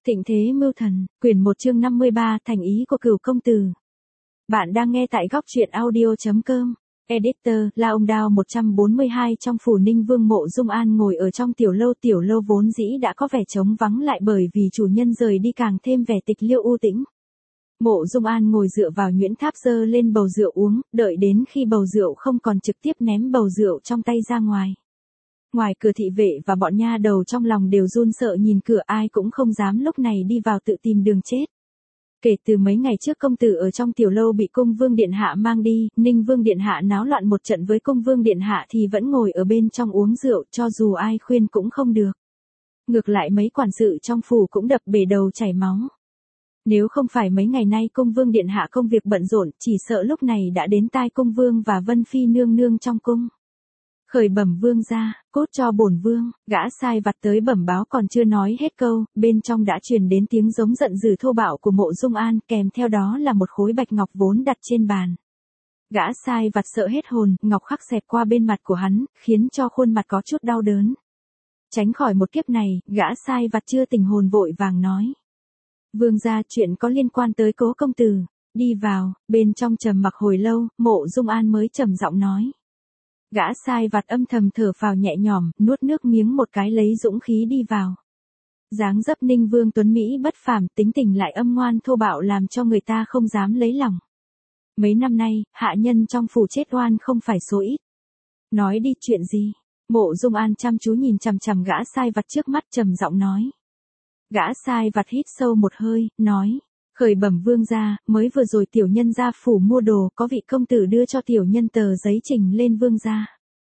Thịnh thế mưu thần, quyển 1 chương 53, thành ý của Cửu công tử. Bạn đang nghe tại góc truyện audio.com. Editor, La Ông Đao 142. Trong phủ Ninh Vương, Mộ Dung An ngồi ở trong tiểu lâu vốn dĩ đã có vẻ trống vắng lại bởi vì chủ nhân rời đi càng thêm vẻ tịch liêu u tĩnh. Mộ Dung An ngồi dựa vào nhuyễn tháp giơ lên bầu rượu uống, đợi đến khi bầu rượu không còn trực tiếp ném bầu rượu trong tay ra ngoài. Ngoài cửa thị vệ và bọn nha đầu trong lòng đều run sợ nhìn cửa, ai cũng không dám lúc này đi vào tự tìm đường chết. Kể từ mấy ngày trước công tử ở trong tiểu lâu bị cung vương điện hạ mang đi, Ninh Vương điện hạ náo loạn một trận với cung vương điện hạ thì vẫn ngồi ở bên trong uống rượu, cho dù ai khuyên cũng không được. Ngược lại mấy quản sự trong phủ cũng đập bể đầu chảy máu. Nếu không phải mấy ngày nay cung vương điện hạ công việc bận rộn, chỉ sợ lúc này đã đến tai cung vương và Vân Phi nương nương trong cung. Khởi bẩm vương gia, cốt cho bổn vương. Gã sai vặt tới bẩm báo còn chưa nói hết câu, bên trong đã truyền đến tiếng giống giận dữ thô bạo của Mộ Dung An, kèm theo đó là một khối bạch ngọc vốn đặt trên bàn. Gã sai vặt sợ hết hồn, ngọc khắc xẹt qua bên mặt của hắn, khiến cho khuôn mặt có chút đau đớn. Tránh khỏi một kiếp này, gã sai vặt chưa tỉnh hồn vội vàng nói: vương gia, chuyện có liên quan tới Cố công tử. Đi vào. Bên trong trầm mặc hồi lâu, Mộ Dung An mới trầm giọng nói. Gã sai vặt âm thầm thở phào nhẹ nhõm, nuốt nước miếng một cái lấy dũng khí đi vào. Dáng dấp Ninh Vương tuấn mỹ bất phàm, tính tình lại âm ngoan thô bạo làm cho người ta không dám lấy lòng. Mấy năm nay, hạ nhân trong phủ chết oan không phải số ít. Nói đi, chuyện gì? Mộ Dung An chăm chú nhìn chằm chằm gã sai vặt trước mắt, trầm giọng nói. Gã sai vặt hít sâu một hơi, nói. Khởi bẩm vương gia, mới vừa rồi tiểu nhân ra phủ mua đồ, có vị công tử đưa cho tiểu nhân tờ giấy trình lên vương gia.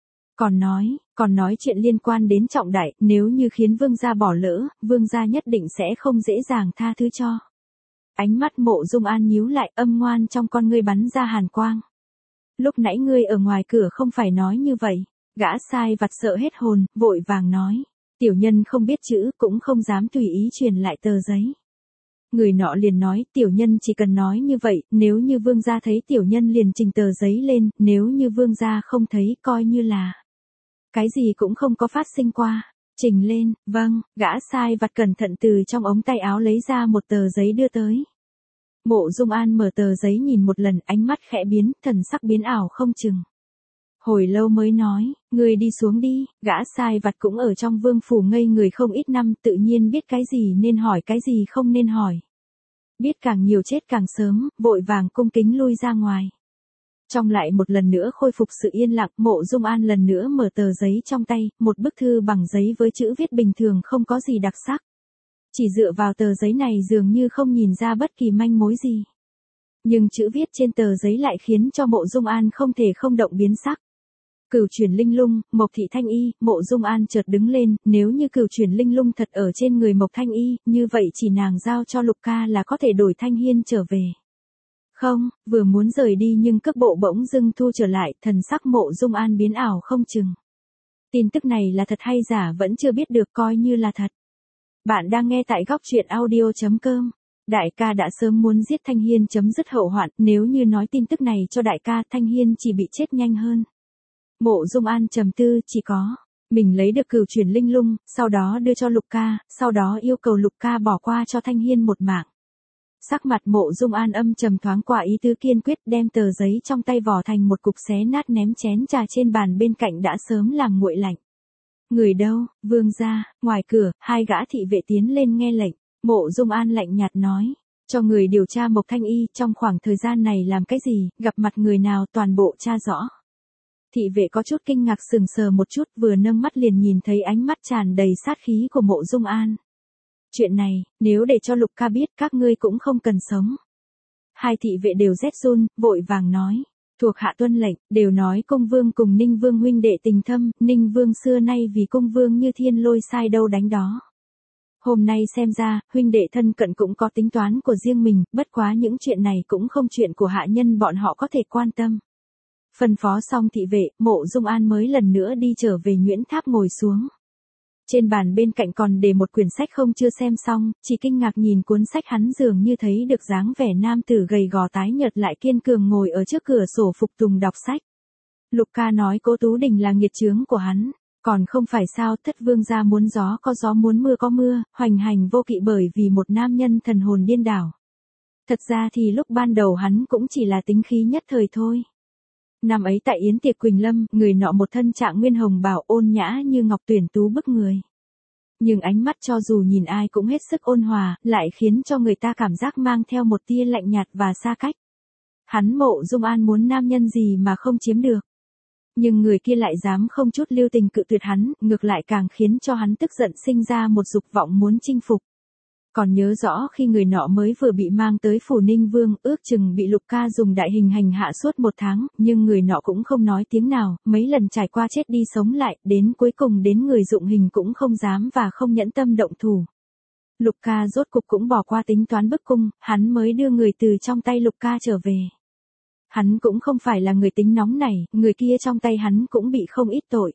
Còn nói chuyện liên quan đến trọng đại, nếu như khiến vương gia bỏ lỡ, vương gia nhất định sẽ không dễ dàng tha thứ cho. Ánh mắt Mộ Dung An nhíu lại, âm ngoan trong con ngươi bắn ra hàn quang. Lúc nãy ngươi ở ngoài cửa không phải nói như vậy. Gã sai vặt sợ hết hồn, vội vàng nói. Tiểu nhân không biết chữ, cũng không dám tùy ý truyền lại tờ giấy. Người nọ liền nói, tiểu nhân chỉ cần nói như vậy, nếu như vương gia thấy tiểu nhân liền trình tờ giấy lên, nếu như vương gia không thấy coi như là cái gì cũng không có phát sinh qua. Trình lên. Vâng. Gã sai vặt cẩn thận từ trong ống tay áo lấy ra một tờ giấy đưa tới. Mộ Dung An mở tờ giấy nhìn một lần, ánh mắt khẽ biến, thần sắc biến ảo không chừng. Hồi lâu mới nói, ngươi đi xuống đi. Gã sai vặt cũng ở trong vương phủ ngây người không ít năm, tự nhiên biết cái gì nên hỏi cái gì không nên hỏi. Biết càng nhiều chết càng sớm, vội vàng cung kính lui ra ngoài. Trong lại một lần nữa khôi phục sự yên lặng, Mộ Dung An lần nữa mở tờ giấy trong tay, một bức thư bằng giấy với chữ viết bình thường không có gì đặc sắc. Chỉ dựa vào tờ giấy này dường như không nhìn ra bất kỳ manh mối gì. Nhưng chữ viết trên tờ giấy lại khiến cho Mộ Dung An không thể không động biến sắc. Cửu chuyển linh lung, Mộc Thị Thanh Y. Mộ Dung An chợt đứng lên, nếu như cửu chuyển linh lung thật ở trên người Mộc Thanh Y, như vậy chỉ nàng giao cho Lục ca là có thể đổi Thanh Hiên trở về. Không, vừa muốn rời đi nhưng cước bộ bỗng dưng thu trở lại, thần sắc Mộ Dung An biến ảo không chừng. Tin tức này là thật hay giả vẫn chưa biết được, coi như là thật. Bạn đang nghe tại góc truyện audio.com. Đại ca đã sớm muốn giết Thanh Hiên chấm dứt hậu hoạn, nếu như nói tin tức này cho đại ca, Thanh Hiên chỉ bị chết nhanh hơn. Mộ Dung An trầm tư, chỉ có mình lấy được cửu chuyển linh lung, sau đó đưa cho Lục ca, sau đó yêu cầu Lục ca bỏ qua cho Thanh Hiên một mạng. Sắc mặt Mộ Dung An âm trầm thoáng qua ý tứ kiên quyết, đem tờ giấy trong tay vò thành một cục xé nát ném chén trà trên bàn bên cạnh đã sớm làm nguội lạnh. Người đâu? Vương gia. Ngoài cửa, hai gã thị vệ tiến lên nghe lệnh. Mộ Dung An lạnh nhạt nói. Cho người điều tra Mộc Thanh Y, trong khoảng thời gian này làm cái gì, gặp mặt người nào toàn bộ tra rõ. Thị vệ có chút kinh ngạc sừng sờ một chút, vừa nâng mắt liền nhìn thấy ánh mắt tràn đầy sát khí của Mộ Dung An. Chuyện này, nếu để cho Lục ca biết, các ngươi cũng không cần sống. Hai thị vệ đều rét run, vội vàng nói. Thuộc hạ tuân lệnh, đều nói cung vương cùng Ninh Vương huynh đệ tình thâm, Ninh Vương xưa nay vì cung vương như thiên lôi sai đâu đánh đó. Hôm nay xem ra, huynh đệ thân cận cũng có tính toán của riêng mình, bất quá những chuyện này cũng không chuyện của hạ nhân bọn họ có thể quan tâm. Phân phó xong thị vệ, Mộ Dung An mới lần nữa đi trở về nhuyễn tháp ngồi xuống. Trên bàn bên cạnh còn để một quyển sách không chưa xem xong, chỉ kinh ngạc nhìn cuốn sách, hắn dường như thấy được dáng vẻ nam tử gầy gò tái nhợt lại kiên cường ngồi ở trước cửa sổ phục tùng đọc sách. Lục ca nói Cố Tú Đình là nghiệt chướng của hắn, Còn không phải sao, Thất vương gia muốn gió có gió muốn mưa có mưa, hoành hành vô kỵ bởi vì một nam nhân thần hồn điên đảo. Thật ra thì lúc ban đầu hắn cũng chỉ là tính khí nhất thời thôi. Năm ấy tại yến tiệc Quỳnh Lâm, người nọ một thân trạng nguyên hồng bào ôn nhã như ngọc tuyển tú bức người. Nhưng ánh mắt cho dù nhìn ai cũng hết sức ôn hòa, lại khiến cho người ta cảm giác mang theo một tia lạnh nhạt và xa cách. Hắn Mộ Dung An muốn nam nhân gì mà không chiếm được. Nhưng người kia lại dám không chút lưu tình cự tuyệt hắn, ngược lại càng khiến cho hắn tức giận sinh ra một dục vọng muốn chinh phục. Còn nhớ rõ khi người nọ mới vừa bị mang tới phủ Ninh Vương, ước chừng bị Lục Ca dùng đại hình hành hạ suốt 1 tháng, nhưng người nọ cũng không nói tiếng nào, mấy lần trải qua chết đi sống lại, đến cuối cùng đến người dụng hình cũng không dám và không nhẫn tâm động thủ. Lục Ca rốt cục cũng bỏ qua tính toán bức cung, hắn mới đưa người từ trong tay Lục Ca trở về. Hắn cũng không phải là người tính nóng này, người kia trong tay hắn cũng bị không ít tội.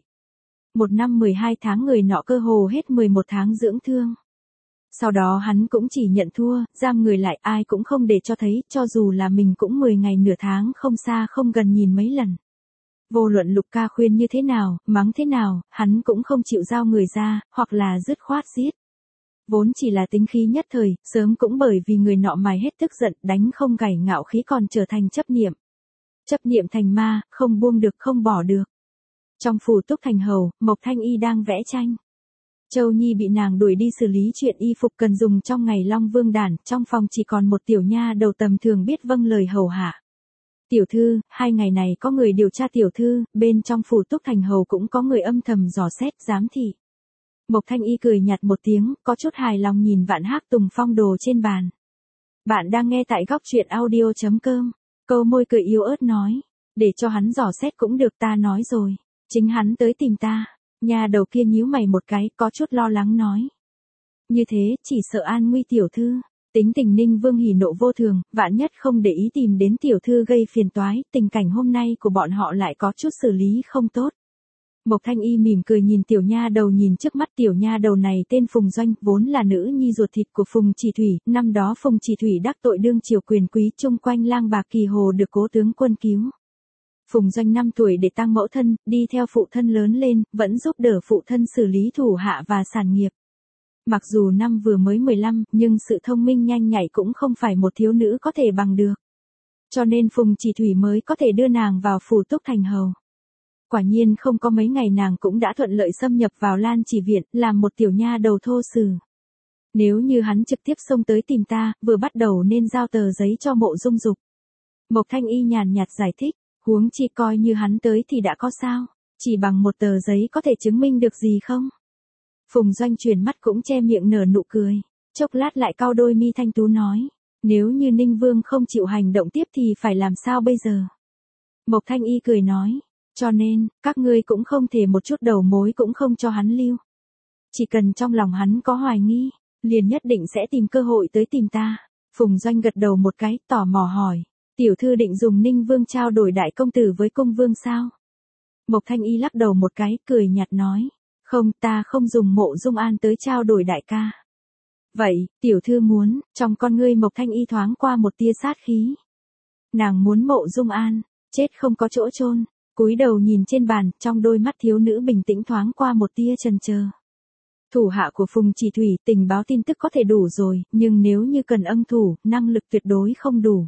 1 năm 12 tháng người nọ cơ hồ hết 11 tháng dưỡng thương. Sau đó hắn cũng chỉ nhận thua, giam người lại ai cũng không để cho thấy, cho dù là mình cũng 10 ngày nửa tháng không xa không gần nhìn mấy lần. Vô luận Lục Ca khuyên như thế nào, mắng thế nào, hắn cũng không chịu giao người ra, hoặc là dứt khoát giết. Vốn chỉ là tính khí nhất thời, sớm cũng bởi vì người nọ mài hết tức giận, đánh không gảy ngạo khí còn trở thành chấp niệm. Chấp niệm thành ma, không buông được không bỏ được. Trong phủ Túc Thành Hầu, Mộc Thanh Y đang vẽ tranh. Châu Nhi bị nàng đuổi đi xử lý chuyện y phục cần dùng trong ngày Long Vương đản, trong phòng chỉ còn một tiểu nha đầu tầm thường biết vâng lời hầu hạ. Tiểu thư, 2 ngày này có người điều tra tiểu thư, bên trong phủ Túc Thành Hầu cũng có người âm thầm dò xét, giám thị. Mộc Thanh Y cười nhạt một tiếng, có chút hài lòng nhìn Vạn Hác Tùng Phong đồ trên bàn. Bạn đang nghe tại góc truyện audio.com. Câu môi cười yếu ớt nói, để cho hắn dò xét cũng được, ta nói rồi, chính hắn tới tìm ta. Nhà đầu kia nhíu mày một cái, có chút lo lắng nói. Như thế, chỉ sợ an nguy tiểu thư. Tính tình Ninh Vương hỉ nộ vô thường, vạn nhất không để ý tìm đến tiểu thư gây phiền toái, tình cảnh hôm nay của bọn họ lại có chút xử lý không tốt. Mộc Thanh Y mỉm cười nhìn tiểu nha đầu, nhìn trước mắt tiểu nha đầu này tên Phùng Doanh, vốn là nữ nhi ruột thịt của Phùng Chỉ Thủy, năm đó Phùng Chỉ Thủy đắc tội đương triều quyền quý, chung quanh lang bạc kỳ hồ được Cố tướng quân cứu. Phùng Doanh 5 tuổi để tang mẫu thân, đi theo phụ thân lớn lên, vẫn giúp đỡ phụ thân xử lý thủ hạ và sản nghiệp. Mặc dù năm vừa mới 15, nhưng sự thông minh nhanh nhạy cũng không phải một thiếu nữ có thể bằng được. Cho nên Phùng Chỉ Thủy mới có thể đưa nàng vào phủ Túc Thành Hầu. Quả nhiên không có mấy ngày nàng cũng đã thuận lợi xâm nhập vào Lan Chỉ Viện, làm một tiểu nha đầu thô sử. Nếu như hắn trực tiếp xông tới tìm ta, vừa bắt đầu nên giao tờ giấy cho Mộ Dung Dục. Mộc Thanh Y nhàn nhạt giải thích, huống chi coi như hắn tới thì đã có sao, chỉ bằng một tờ giấy có thể chứng minh được gì không? Phùng Doanh chuyển mắt cũng che miệng nở nụ cười, chốc lát lại cau đôi mi thanh tú nói, nếu như Ninh Vương không chịu hành động tiếp thì phải làm sao bây giờ? Mộc Thanh Y cười nói, cho nên, các ngươi cũng không thể một chút đầu mối cũng không cho hắn lưu. Chỉ cần trong lòng hắn có hoài nghi, liền nhất định sẽ tìm cơ hội tới tìm ta. Phùng Doanh gật đầu một cái, tò mò hỏi, tiểu thư định dùng Ninh Vương trao đổi đại công tử với cung vương sao? Mộc Thanh Y lắc đầu một cái, cười nhạt nói, không, ta không dùng Mộ Dung An tới trao đổi đại ca. Vậy, tiểu thư muốn, trong con ngươi Mộc Thanh Y thoáng qua một tia sát khí. Nàng muốn Mộ Dung An, chết không có chỗ chôn. Cúi đầu nhìn trên bàn, trong đôi mắt thiếu nữ bình tĩnh thoáng qua một tia chần chờ. Thủ hạ của Phùng Chỉ Thủy, tình báo tin tức có thể đủ rồi, nhưng nếu như cần ân thủ, năng lực tuyệt đối không đủ.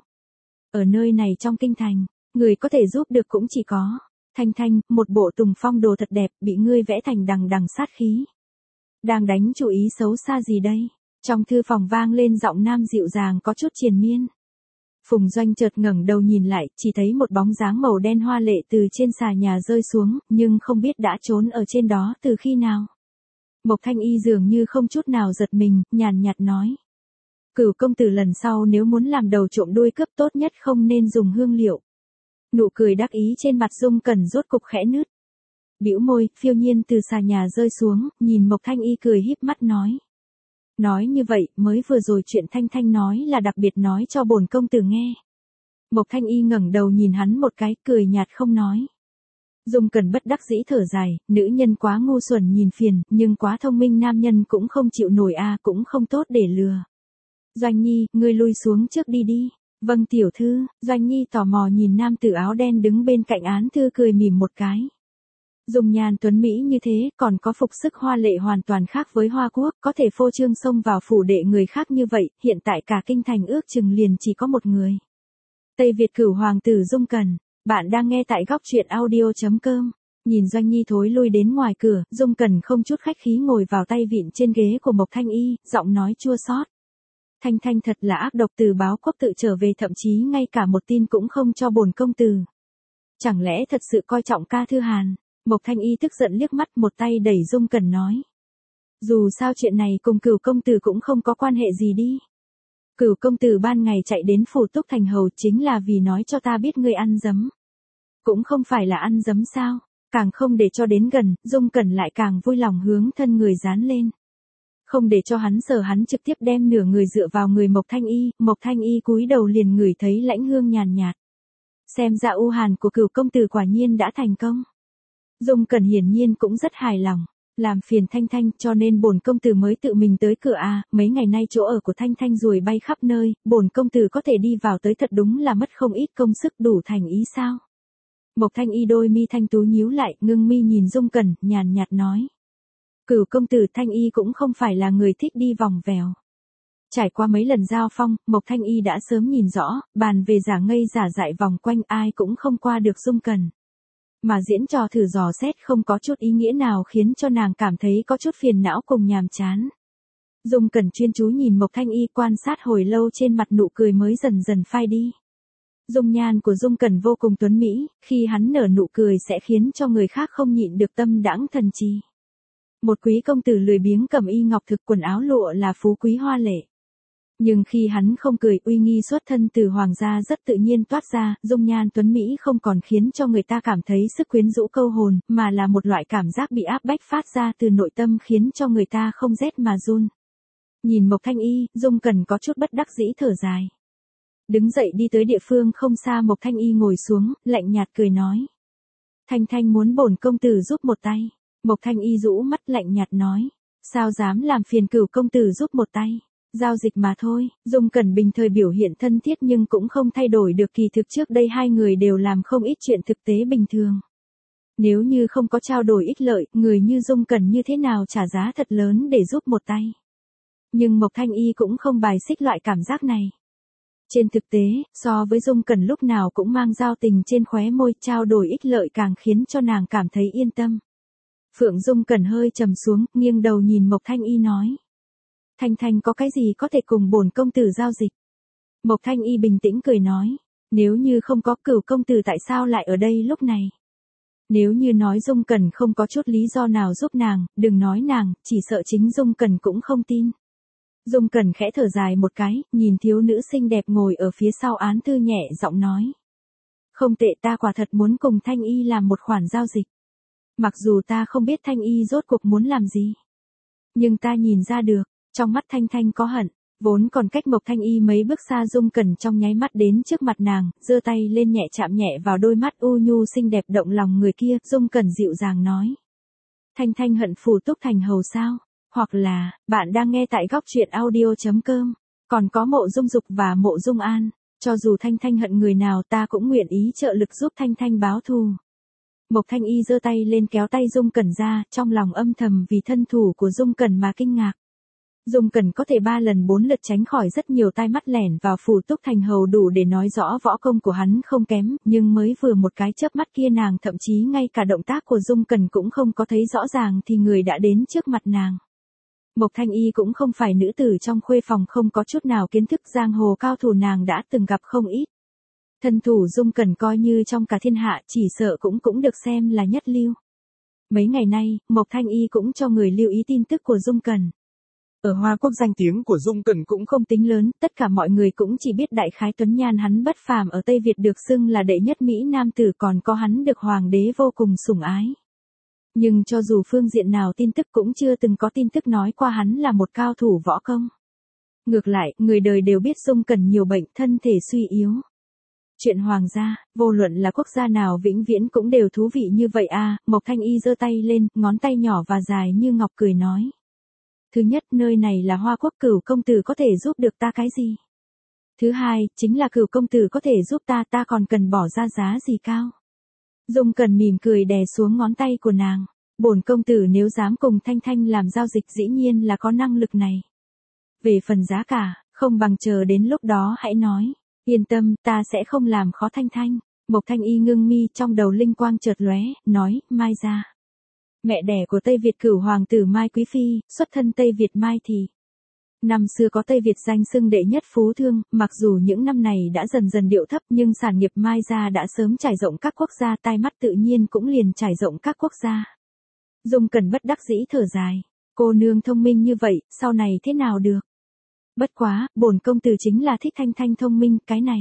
Ở nơi này trong kinh thành, người có thể giúp được cũng chỉ có Thanh Thanh, một bộ tùng phong đồ thật đẹp, bị ngươi vẽ thành đằng đằng sát khí. Đang đánh chú ý xấu xa gì đây? Trong thư phòng vang lên giọng nam dịu dàng có chút triền miên. Phùng Doanh chợt ngẩng đầu nhìn lại, chỉ thấy một bóng dáng màu đen hoa lệ từ trên xà nhà rơi xuống, nhưng không biết đã trốn ở trên đó từ khi nào. Mộc Thanh Y dường như không chút nào giật mình, nhàn nhạt nói. Cửu công tử lần sau nếu muốn làm đầu trộm đuôi cướp tốt nhất không nên dùng hương liệu. Nụ cười đắc ý trên mặt Dung Cẩn rốt cục khẽ nứt. Bĩu môi, phiêu nhiên từ xà nhà rơi xuống, nhìn Mộc Thanh Y cười híp mắt nói. Nói như vậy, mới vừa rồi chuyện Thanh Thanh nói là đặc biệt nói cho bổn công tử nghe. Mộc Thanh Y ngẩng đầu nhìn hắn một cái, cười nhạt không nói. Dung Cẩn bất đắc dĩ thở dài, nữ nhân quá ngu xuẩn nhìn phiền, nhưng quá thông minh nam nhân cũng không chịu nổi cũng không tốt để lừa. Doanh Nhi, ngươi lui xuống trước đi đi. Vâng tiểu thư, Doanh Nhi tò mò nhìn nam tử áo đen đứng bên cạnh án thư cười mỉm một cái. Dung nhan tuấn Mỹ như thế, còn có phục sức hoa lệ hoàn toàn khác với Hoa Quốc, có thể phô trương xông vào phủ đệ người khác như vậy, hiện tại cả kinh thành ước chừng liền chỉ có một người. Tây Việt cửu hoàng tử Dung Cẩn, bạn đang nghe tại góc truyện audio.com. Nhìn Doanh Nhi thối lui đến ngoài cửa, Dung Cẩn không chút khách khí ngồi vào tay vịn trên ghế của Mộc Thanh Y, giọng nói chua xót. Thanh Thanh thật là ác độc, từ báo quốc tự trở về thậm chí ngay cả một tin cũng không cho bổn công tử. Chẳng lẽ thật sự coi trọng ca thư Hàn? Mộc Thanh Y tức giận liếc mắt, một tay đẩy Dung Cẩn nói. Dù sao chuyện này cùng Cửu công tử cũng không có quan hệ gì đi. Cửu công tử ban ngày chạy đến phủ Túc Thành hầu chính là vì nói cho ta biết ngươi ăn dấm. Cũng không phải là ăn dấm sao, càng không để cho đến gần, Dung Cẩn lại càng vui lòng hướng thân người dán lên. Không để cho hắn sờ, hắn trực tiếp đem nửa người dựa vào người Mộc Thanh Y cúi đầu liền ngửi thấy lãnh hương nhàn nhạt. Xem ra u hàn của Cửu công tử quả nhiên đã thành công. Dung Cẩn hiển nhiên cũng rất hài lòng, làm phiền Thanh Thanh cho nên bổn công tử mới tự mình tới cửa à, mấy ngày nay chỗ ở của Thanh Thanh ruồi bay khắp nơi, bổn công tử có thể đi vào tới thật đúng là mất không ít công sức, đủ thành ý sao? Mộc Thanh Y đôi mi thanh tú nhíu lại, ngưng mi nhìn Dung Cẩn, nhàn nhạt nói. Cửu công tử, Thanh Y cũng không phải là người thích đi vòng vèo. Trải qua mấy lần giao phong, Mộc Thanh Y đã sớm nhìn rõ, bàn về giả ngây giả dại vòng quanh ai cũng không qua được Dung Cẩn. Mà diễn trò thử dò xét không có chút ý nghĩa nào khiến cho nàng cảm thấy có chút phiền não cùng nhàm chán. Dung Cẩn chuyên chú nhìn Mộc Thanh Y quan sát hồi lâu, trên mặt nụ cười mới dần dần phai đi. Dung nhan của Dung Cẩn vô cùng tuấn Mỹ, khi hắn nở nụ cười sẽ khiến cho người khác không nhịn được tâm đãng thần trì. Một quý công tử lười biếng cầm y ngọc thực, quần áo lụa là phú quý hoa lệ. Nhưng khi hắn không cười, uy nghi xuất thân từ hoàng gia rất tự nhiên toát ra, dung nhan tuấn Mỹ không còn khiến cho người ta cảm thấy sức quyến rũ câu hồn, mà là một loại cảm giác bị áp bách phát ra từ nội tâm khiến cho người ta không rét mà run. Nhìn Mộc Thanh Y, Dung Cẩn có chút bất đắc dĩ thở dài. Đứng dậy đi tới địa phương không xa, Mộc Thanh Y ngồi xuống, lạnh nhạt cười nói. Thanh Thanh muốn bổn công tử giúp một tay. Mộc Thanh Y rũ mắt lạnh nhạt nói. Sao dám làm phiền Cửu công tử giúp một tay. Giao dịch mà thôi. Dung Cẩn bình thời biểu hiện thân thiết nhưng cũng không thay đổi được, kỳ thực trước đây hai người đều làm không ít chuyện thực tế bình thường. Nếu như không có trao đổi ích lợi, người như Dung Cẩn như thế nào trả giá thật lớn để giúp một tay. Nhưng Mộc Thanh Y cũng không bài xích loại cảm giác này. Trên thực tế, so với Dung Cẩn lúc nào cũng mang giao tình trên khóe môi, trao đổi ích lợi càng khiến cho nàng cảm thấy yên tâm. Phượng Dung Cẩn hơi trầm xuống, nghiêng đầu nhìn Mộc Thanh Y nói. Thanh Thanh có cái gì có thể cùng bổn công tử giao dịch? Mộc Thanh Y bình tĩnh cười nói. Nếu như không có Cửu công tử tại sao lại ở đây lúc này? Nếu như nói Dung Cẩn không có chút lý do nào giúp nàng, đừng nói nàng, chỉ sợ chính Dung Cẩn cũng không tin. Dung Cẩn khẽ thở dài một cái, nhìn thiếu nữ xinh đẹp ngồi ở phía sau án thư nhẹ giọng nói. Không tệ, ta quả thật muốn cùng Thanh Y làm một khoản giao dịch. Mặc dù ta không biết Thanh Y rốt cuộc muốn làm gì. Nhưng ta nhìn ra được, trong mắt Thanh Thanh có hận, vốn còn cách Mộc Thanh Y mấy bước xa. Dung Cẩn trong nháy mắt đến trước mặt nàng, giơ tay lên nhẹ chạm nhẹ vào đôi mắt u nhu xinh đẹp động lòng người kia. Dung Cẩn dịu dàng nói. Thanh Thanh hận phủ Túc Thành hầu sao? Hoặc là, bạn đang nghe tại góc truyện audio.com. Còn có Mộ Dung Dục và Mộ Dung An. Cho dù Thanh Thanh hận người nào, ta cũng nguyện ý trợ lực giúp Thanh Thanh báo thù. Mộc Thanh Y giơ tay lên kéo tay Dung Cẩn ra, trong lòng âm thầm vì thân thủ của Dung Cẩn mà kinh ngạc. Dung Cẩn có thể 3 lần 4 lượt tránh khỏi rất nhiều tai mắt lẻn vào phủ Túc Thành hầu đủ để nói rõ võ công của hắn không kém, nhưng mới vừa một cái chớp mắt kia nàng thậm chí ngay cả động tác của Dung Cẩn cũng không có thấy rõ ràng thì người đã đến trước mặt nàng. Mộc Thanh Y cũng không phải nữ tử trong khuê phòng không có chút nào kiến thức, giang hồ cao thủ nàng đã từng gặp không ít. Thân thủ Dung Cẩn coi như trong cả thiên hạ chỉ sợ cũng được xem là nhất lưu. Mấy ngày nay, Mộc Thanh Y cũng cho người lưu ý tin tức của Dung Cẩn. Ở Hoa Quốc danh tiếng của Dung Cẩn cũng không tính lớn, tất cả mọi người cũng chỉ biết đại khái tuấn nhan hắn bất phàm, ở Tây Việt được xưng là đệ nhất Mỹ nam tử, còn có hắn được hoàng đế vô cùng sủng ái. Nhưng cho dù phương diện nào tin tức cũng chưa từng có tin tức nói qua hắn là một cao thủ võ công. Ngược lại, người đời đều biết Dung Cẩn nhiều bệnh, thân thể suy yếu. Chuyện hoàng gia, vô luận là quốc gia nào vĩnh viễn cũng đều thú vị như vậy à. Mộc Thanh Y giơ tay lên, ngón tay nhỏ và dài như ngọc cười nói. Thứ nhất, nơi này là Hoa Quốc, Cửu công tử có thể giúp được ta cái gì? Thứ hai, chính là Cửu công tử có thể giúp ta còn cần bỏ ra giá gì cao? Dung Cẩn mỉm cười đè xuống ngón tay của nàng. Bổn công tử nếu dám cùng Thanh Thanh làm giao dịch dĩ nhiên là có năng lực này. Về phần giá cả, không bằng chờ đến lúc đó hãy nói. Yên tâm, ta sẽ không làm khó Thanh Thanh. Mộc Thanh Y ngưng mi, trong đầu linh quang chợt lóe, nói, Mai gia. Mẹ đẻ của Tây Việt cửu hoàng tử Mai Quý Phi, xuất thân Tây Việt Mai Thị. Năm xưa có Tây Việt danh xưng đệ nhất phú thương, mặc dù những năm này đã dần dần điệu thấp nhưng sản nghiệp Mai gia đã sớm trải rộng các quốc gia, tai mắt tự nhiên cũng liền trải rộng các quốc gia. Dung Cẩn bất đắc dĩ thở dài. Cô nương thông minh như vậy, sau này thế nào được? Bất quá, bổn công tử chính là thích Thanh Thanh thông minh, cái này.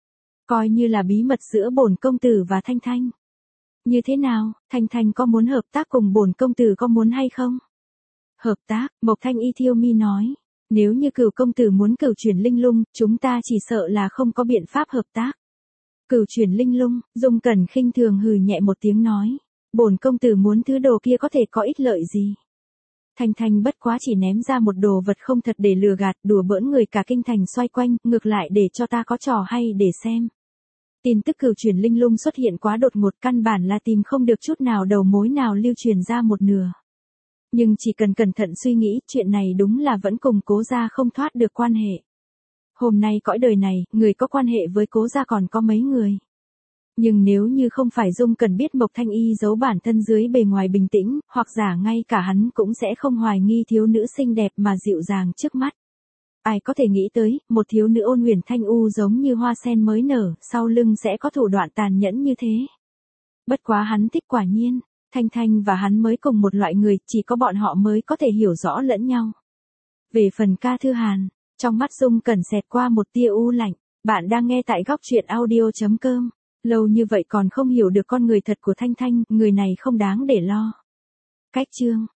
Coi như là bí mật giữa bổn công tử và Thanh Thanh. Như thế nào, Thanh Thanh có muốn hợp tác cùng bổn công tử có muốn hay không? Hợp tác, Mộc Thanh Y thiêu mi nói. Nếu như cửu công tử muốn cửu chuyển linh lung, chúng ta chỉ sợ là không có biện pháp hợp tác. Cửu chuyển linh lung, Dung Cẩn khinh thường hừ nhẹ một tiếng nói. Bổn công tử muốn thứ đồ kia có thể có ích lợi gì? Thanh Thanh bất quá chỉ ném ra một đồ vật không thật để lừa gạt, đùa bỡn người cả kinh thành xoay quanh, ngược lại để cho ta có trò hay để xem. Tin tức cửu chuyển linh lung xuất hiện quá đột ngột, căn bản là tìm không được chút nào đầu mối nào lưu truyền ra một nửa. Nhưng chỉ cần cẩn thận suy nghĩ, chuyện này đúng là vẫn cùng Cố gia không thoát được quan hệ. Hôm nay cõi đời này, người có quan hệ với Cố gia còn có mấy người. Nhưng nếu như không phải Dung Cẩn biết Mộc Thanh Y giấu bản thân dưới bề ngoài bình tĩnh, hoặc giả ngay cả hắn cũng sẽ không hoài nghi thiếu nữ xinh đẹp mà dịu dàng trước mắt. Ai có thể nghĩ tới, một thiếu nữ ôn huyền thanh u giống như hoa sen mới nở, sau lưng sẽ có thủ đoạn tàn nhẫn như thế. Bất quá hắn thích quả nhiên, Thanh Thanh và hắn mới cùng một loại người, chỉ có bọn họ mới có thể hiểu rõ lẫn nhau. Về phần ca thư hàn, trong mắt Dung Cẩn xẹt qua một tia u lạnh, bạn đang nghe tại góc truyện audio.com. Lâu như vậy còn không hiểu được con người thật của Thanh Thanh, người này không đáng để lo. Cách chương